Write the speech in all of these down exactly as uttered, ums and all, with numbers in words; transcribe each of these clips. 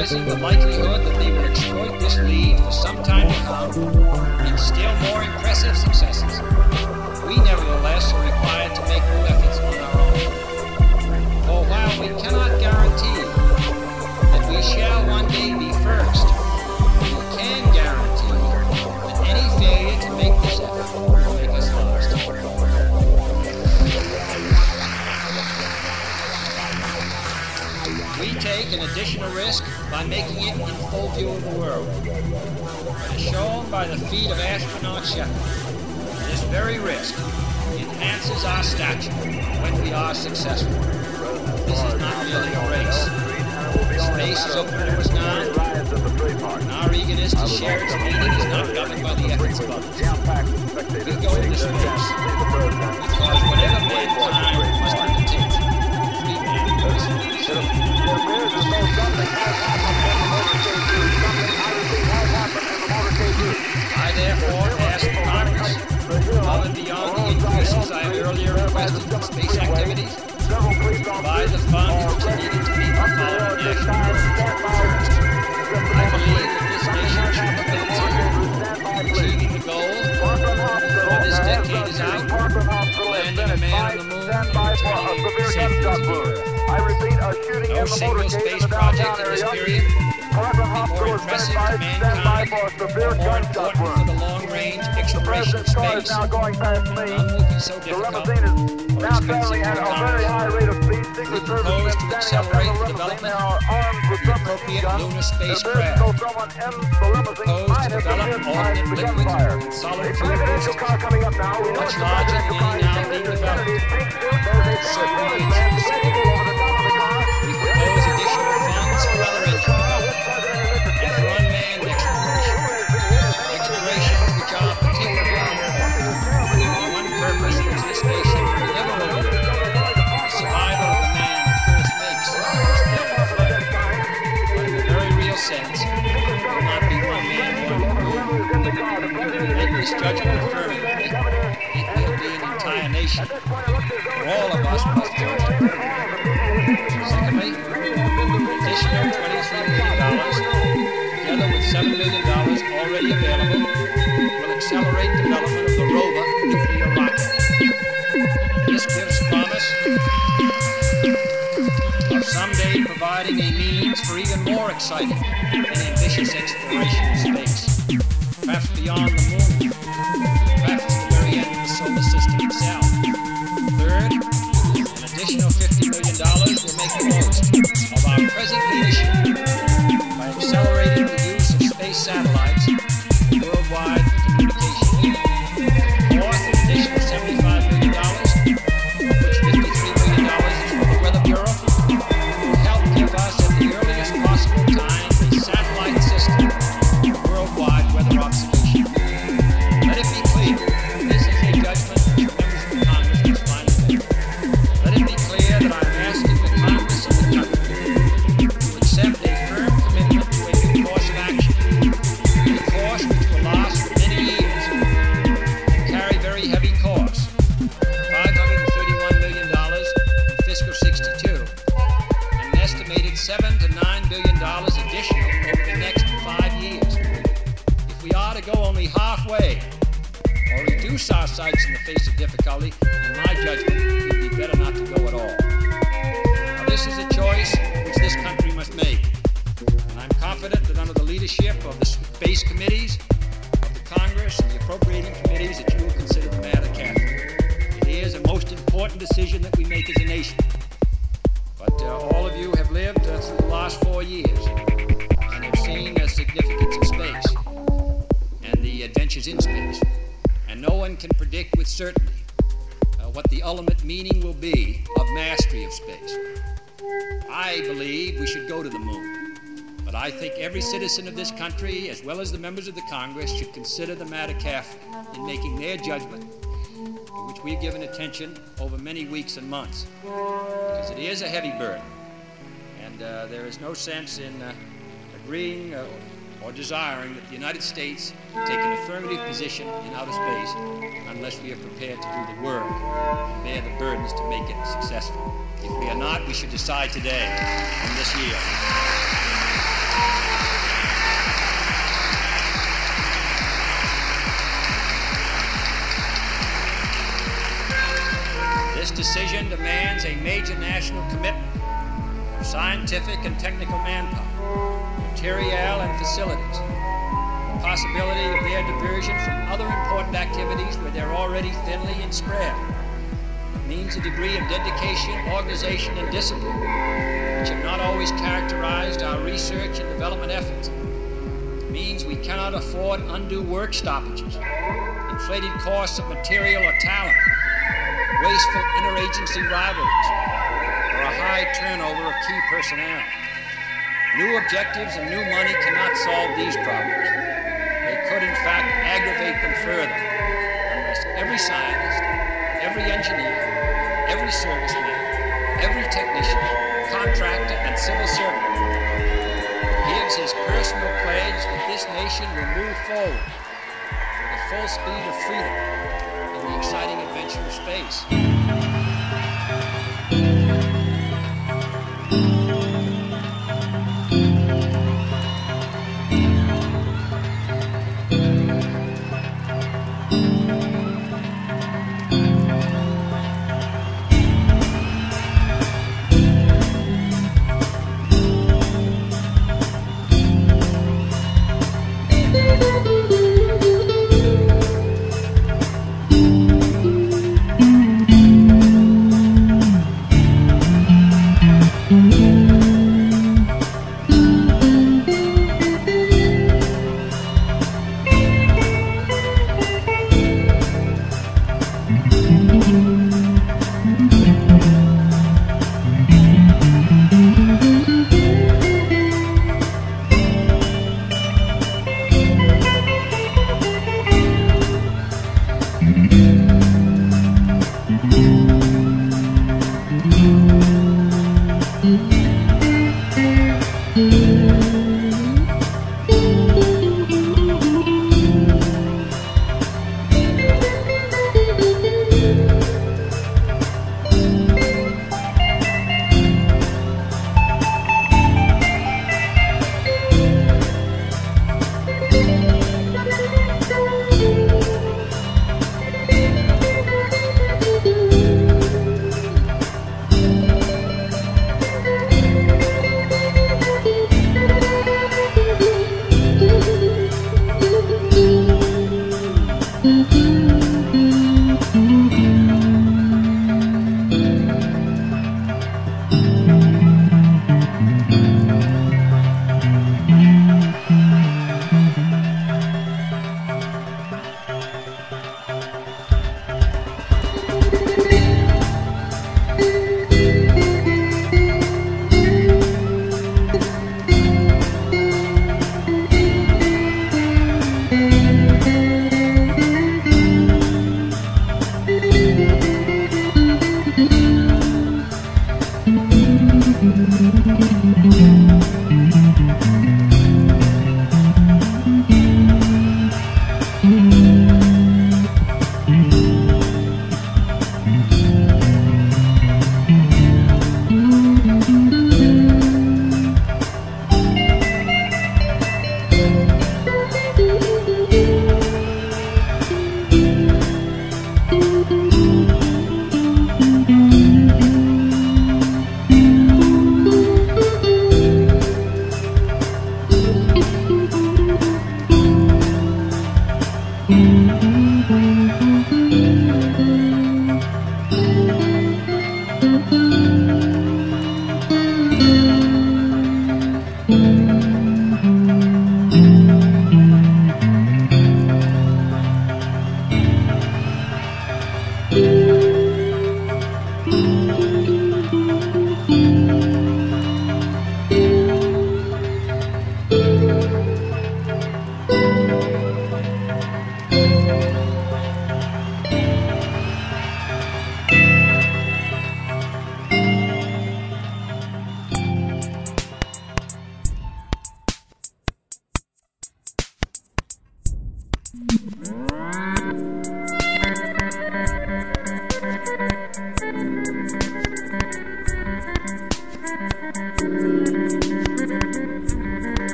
realizing the likelihood that they will exploit this lead for some time to come in still more impressive successes, we nevertheless are required to make new efforts on our own. For while we cannot guarantee that we shall one day be first, we can guarantee that any failure to make this effort will make us last. We take an additional risk by making it in full view of the world. As shown by the feat of astronaut Shepard, this very risk enhances our stature when we are successful. This is not merely a race. Space is open to us now, and our eagerness to share its meaning is not governed by the efforts of others. We go into space because whatever mankind must undertake, free man must pursue. I therefore ask Congress, above and beyond the increases I have earlier requested for space activities, to provide the funds which are needed to meet the following national goals. First, I believe that this nation should commit to achieving the goal before this decade is out, landing a man on the moon and returning safely to the Earth. No single space project in this period will be more impressive to mankind or more important for the long-range exploration of space. None will be so difficult or expensive to accomplish. We propose to accelerate the development of the appropriate lunar spacecraft. We propose to develop alternate liquid and solid fuel boosters, much larger than any now being developed. Certainly it's We propose additional funds for other engine development and for unmanned exploration. Explorations which are particularly important. One purpose which this nation will never overlook, the survival of the man who first makes this daring flight. But in a very real sense, it will not be one man, one moon. Make this judgment affirmingly, it will be an entire nation. For all of us must judge. Secondly, an additional twenty-three million dollars, together with seven million dollars already available, will accelerate development of the rover nuclear rocket. This gives promise of someday providing a means for even more exciting and ambitious exploration of space, perhaps beyond the moon, perhaps the very end of the solar system itself. Third, an additional fifty million dollars will make the most of our present leadership by accelerating the use of space satellites for worldwide communication. Fourth, an additional seventy-five million dollars, of which fifty-three million dollars is for the Weather Bureau, will help give us at the earliest possible time a satellite system for worldwide weather observation. Let it be clear, this is a judgment which members of Congress must finally make. Let it be clear that I am asking the Congress of the country to accept a firm commitment to a new course of action, a course which will last for many years and carry very heavy costs, five hundred thirty-one million dollars in fiscal sixty-two, and an estimated seven to nine billion dollars additional over the next five years. If we are to go only halfway or reduce our sights in the face of difficulty, in my judgment, it would be better not to go at all. Now, this is a choice which this country must make, and I'm confident that under the leadership of the space committees of the Congress and the appropriating committees that you will consider the matter carefully. It is a most important decision that we make as a nation. But uh, all of you have lived uh, through the last four years and have seen the significance of space and the adventures in space. And no one can predict with certainty uh, what the ultimate meaning will be of mastery of space. I believe we should go to the moon, but I think every citizen of this country, as well as the members of the Congress, should consider the matter carefully in making their judgment, to which we've given attention over many weeks and months, because it is a heavy burden, and uh, there is no sense in uh, agreeing uh, or desiring that the United States take an affirmative position in outer space unless we are prepared to do the work and bear the burdens to make it successful. If we are not, we should decide today on this year. major national commitment of scientific and technical manpower, material and facilities, the possibility of their diversion from other important activities where they're already thinly and spread. It means a degree of dedication, organization, and discipline which have not always characterized our research and development efforts. It means we cannot afford undue work stoppages, inflated costs of material or talent, wasteful interagency rivalries, or a high turnover of key personnel. New objectives and new money cannot solve these problems. They could, in fact, aggravate them further unless every scientist, every engineer, every serviceman, every technician, contractor, and civil servant gives his personal pledge that this nation will move forward with the full speed of freedom in the exciting adventure of space.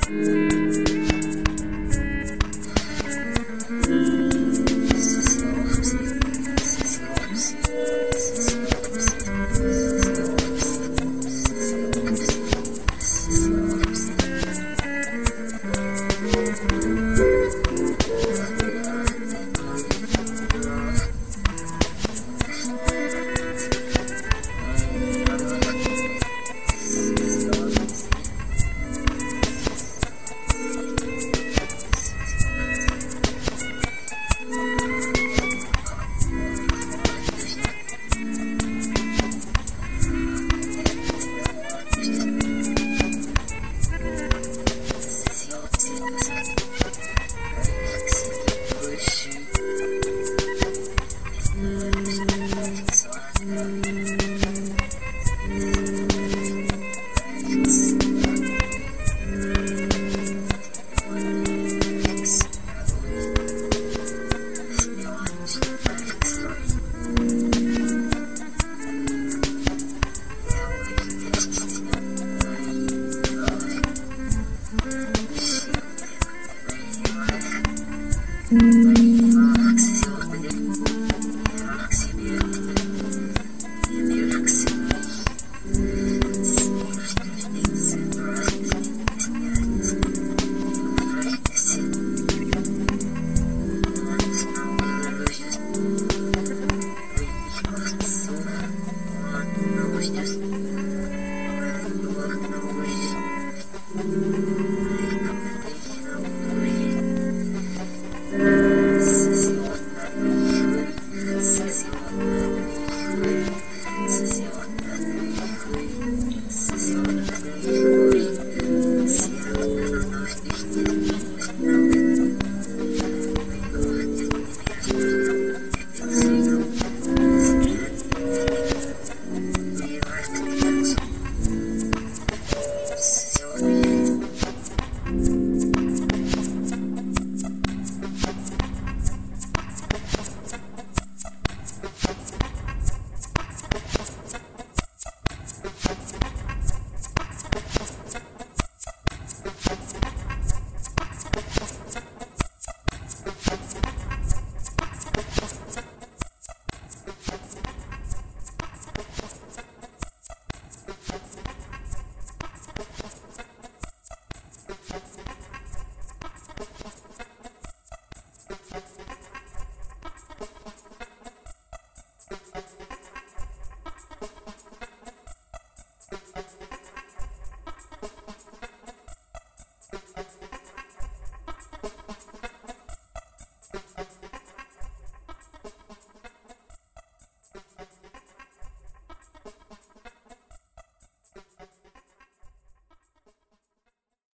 Mm-hmm.